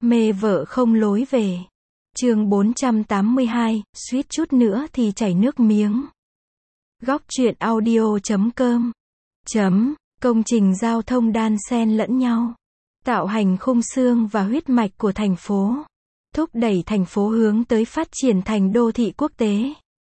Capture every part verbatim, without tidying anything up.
Mê vợ không lối về. Chương bốn trăm tám mươi hai, suýt chút nữa thì chảy nước miếng. Góc truyện audio chấm com. Chấm, công trình giao thông đan xen lẫn nhau. Tạo hành khung xương và huyết mạch của thành phố. Thúc đẩy thành phố hướng tới phát triển thành đô thị quốc tế.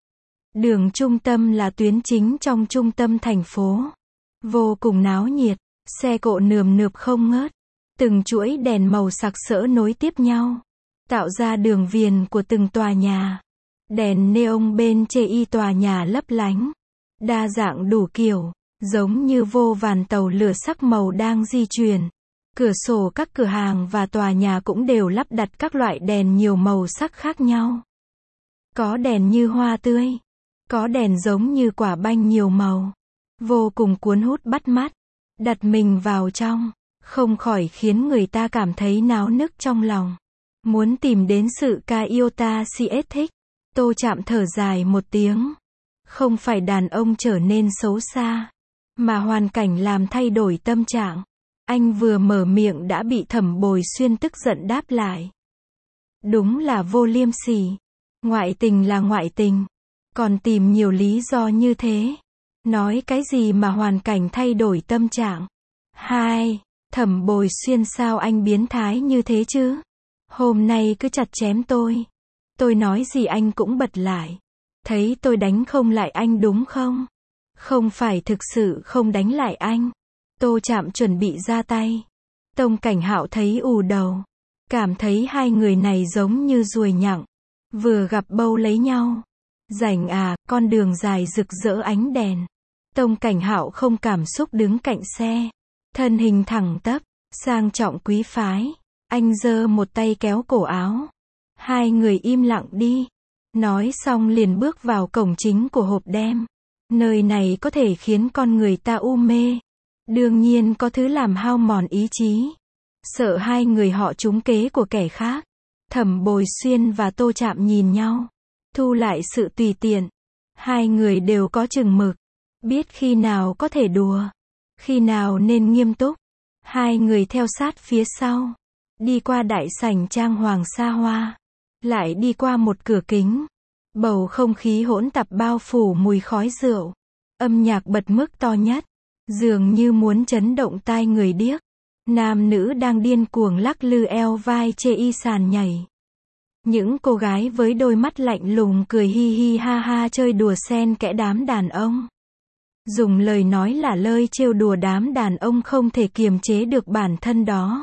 Đường trung tâm là tuyến chính trong trung tâm thành phố. Vô cùng náo nhiệt, xe cộ nườm nượp không ngớt. Từng chuỗi đèn màu sặc sỡ nối tiếp nhau, tạo ra đường viền của từng tòa nhà. Đèn neon bên trên tòa nhà lấp lánh, đa dạng đủ kiểu, giống như vô vàn tàu lửa sắc màu đang di chuyển. Cửa sổ các cửa hàng và tòa nhà cũng đều lắp đặt các loại đèn nhiều màu sắc khác nhau. Có đèn như hoa tươi, có đèn giống như quả banh nhiều màu, vô cùng cuốn hút bắt mắt. Đặt mình vào trong, không khỏi khiến người ta cảm thấy náo nức trong lòng. Muốn tìm đến sự ca yêu ta si thích. Tô Trạm thở dài một tiếng. Không phải đàn ông trở nên xấu xa, mà hoàn cảnh làm thay đổi tâm trạng. Anh vừa mở miệng đã bị Thẩm Bồi Xuyên tức giận đáp lại. Đúng là vô liêm sỉ. Ngoại tình là ngoại tình, còn tìm nhiều lý do như thế. Nói cái gì mà hoàn cảnh thay đổi tâm trạng. Hai, Thẩm Bồi Xuyên, sao anh biến thái như thế chứ? Hôm nay cứ chặt chém tôi. Tôi nói gì anh cũng bật lại. Thấy tôi đánh không lại anh đúng không? Không phải thực sự không đánh lại anh. Tô Trạm chuẩn bị ra tay. Tông Cảnh Hạo thấy ù đầu. Cảm thấy hai người này giống như ruồi nhặng. Vừa gặp bâu lấy nhau. Rảnh à, con đường dài rực rỡ ánh đèn. Tông Cảnh Hạo không cảm xúc đứng cạnh xe. Thân hình thẳng tắp, sang trọng quý phái. Anh giơ một tay kéo cổ áo. Hai người im lặng đi. Nói xong liền bước vào cổng chính của hộp đêm. Nơi này có thể khiến con người ta u mê. Đương nhiên có thứ làm hao mòn ý chí. Sợ hai người họ trúng kế của kẻ khác. Thẩm Bồi Xuyên và Tô Trạm nhìn nhau. Thu lại sự tùy tiện. Hai người đều có chừng mực. Biết khi nào có thể đùa, khi nào nên nghiêm túc. Hai người theo sát phía sau. Đi qua đại sảnh trang hoàng xa hoa. Lại đi qua một cửa kính. Bầu không khí hỗn tạp bao phủ mùi khói rượu. Âm nhạc bật mức to nhất. Dường như muốn chấn động tai người điếc. Nam nữ đang điên cuồng lắc lư eo vai chê y sàn nhảy. Những cô gái với đôi mắt lạnh lùng cười hi hi ha ha chơi đùa xen kẽ đám đàn ông. Dùng lời nói là lơi trêu đùa đám đàn ông không thể kiềm chế được bản thân đó.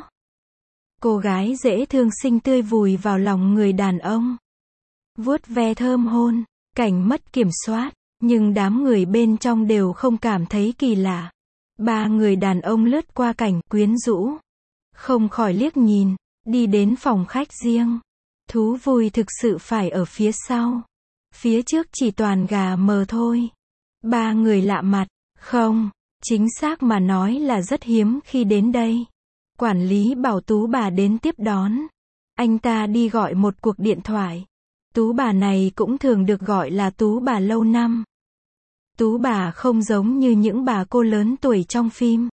Cô gái dễ thương xinh tươi vùi vào lòng người đàn ông. Vuốt ve thơm hôn, cảnh mất kiểm soát, nhưng đám người bên trong đều không cảm thấy kỳ lạ. Ba người đàn ông lướt qua cảnh quyến rũ. Không khỏi liếc nhìn, đi đến phòng khách riêng. Thú vui thực sự phải ở phía sau. Phía trước chỉ toàn gà mờ thôi. Ba người lạ mặt, không, chính xác mà nói là rất hiếm khi đến đây. Quản lý bảo Tú bà đến tiếp đón. Anh ta đi gọi một cuộc điện thoại. Tú bà này cũng thường được gọi là Tú bà lâu năm. Tú bà không giống như những bà cô lớn tuổi trong phim.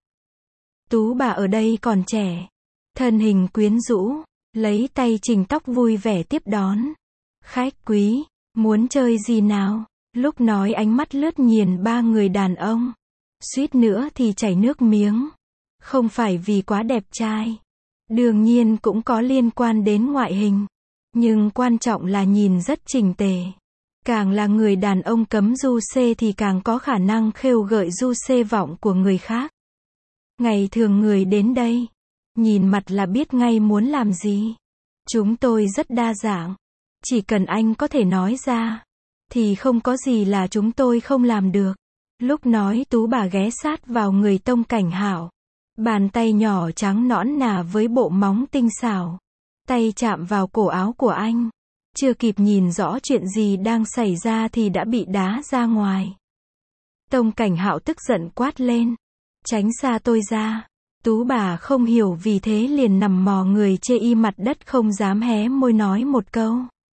Tú bà ở đây còn trẻ. Thân hình quyến rũ, lấy tay chỉnh tóc vui vẻ tiếp đón. Khách quý, muốn chơi gì nào? Lúc nói ánh mắt lướt nhìn ba người đàn ông. Suýt nữa thì chảy nước miếng. Không phải vì quá đẹp trai. Đương nhiên cũng có liên quan đến ngoại hình. Nhưng quan trọng là nhìn rất chỉnh tề. Càng là người đàn ông cấm du xê thì càng có khả năng khêu gợi du xê vọng của người khác. Ngày thường người đến đây, nhìn mặt là biết ngay muốn làm gì. Chúng tôi rất đa dạng. Chỉ cần anh có thể nói ra, thì không có gì là chúng tôi không làm được. Lúc nói Tú bà ghé sát vào người Tông Cảnh Hạo. Bàn tay nhỏ trắng nõn nà với bộ móng tinh xảo. Tay chạm vào cổ áo của anh. Chưa kịp nhìn rõ chuyện gì đang xảy ra thì đã bị đá ra ngoài. Tông Cảnh Hạo tức giận quát lên. Tránh xa tôi ra. Tú bà không hiểu vì thế liền nằm mò người chê y mặt đất không dám hé môi nói một câu.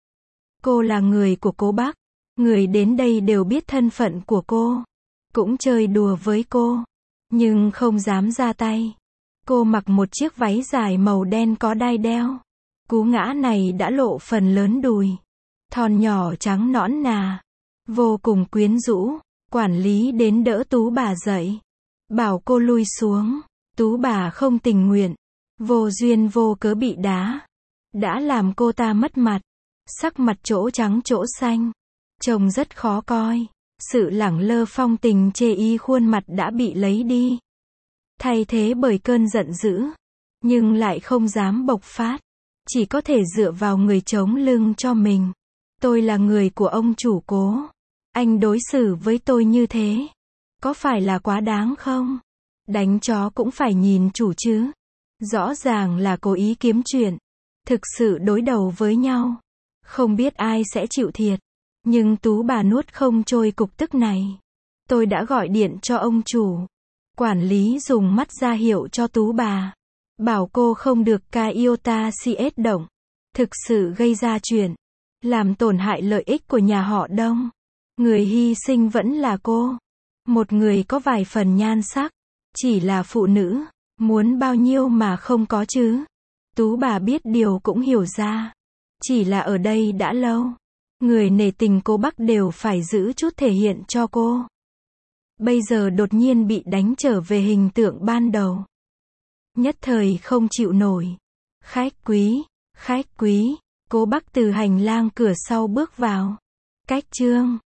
Cô là người của Cố Bắc. Người đến đây đều biết thân phận của cô. Cũng chơi đùa với cô. Nhưng không dám ra tay. Cô mặc một chiếc váy dài màu đen có đai đeo. Cú ngã này đã lộ phần lớn đùi. Thon nhỏ trắng nõn nà. Vô cùng quyến rũ. Quản lý đến đỡ Tú bà dậy. Bảo cô lui xuống. Tú bà không tình nguyện. Vô duyên vô cớ bị đá. Đã làm cô ta mất mặt. Sắc mặt chỗ trắng chỗ xanh. Trông rất khó coi. Sự lẳng lơ phong tình chê y khuôn mặt đã bị lấy đi. Thay thế bởi cơn giận dữ. Nhưng lại không dám bộc phát. Chỉ có thể dựa vào người chống lưng cho mình. Tôi là người của ông chủ Cố. Anh đối xử với tôi như thế. Có phải là quá đáng không? Đánh chó cũng phải nhìn chủ chứ. Rõ ràng là cố ý kiếm chuyện. Thực sự đối đầu với nhau. Không biết ai sẽ chịu thiệt. Nhưng Tú bà nuốt không trôi cục tức này. Tôi đã gọi điện cho ông chủ. Quản lý dùng mắt ra hiệu cho Tú bà. Bảo cô không được ca iota cs động. Thực sự gây ra chuyện. Làm tổn hại lợi ích của nhà họ Đông. Người hy sinh vẫn là cô. Một người có vài phần nhan sắc. Chỉ là phụ nữ. Muốn bao nhiêu mà không có chứ. Tú bà biết điều cũng hiểu ra. Chỉ là ở đây đã lâu. Người nể tình cô Bắc đều phải giữ chút thể hiện cho cô. Bây giờ đột nhiên bị đánh trở về hình tượng ban đầu. Nhất thời không chịu nổi. Khách quý, khách quý. Cô Bắc từ hành lang cửa sau bước vào. Cách Trương,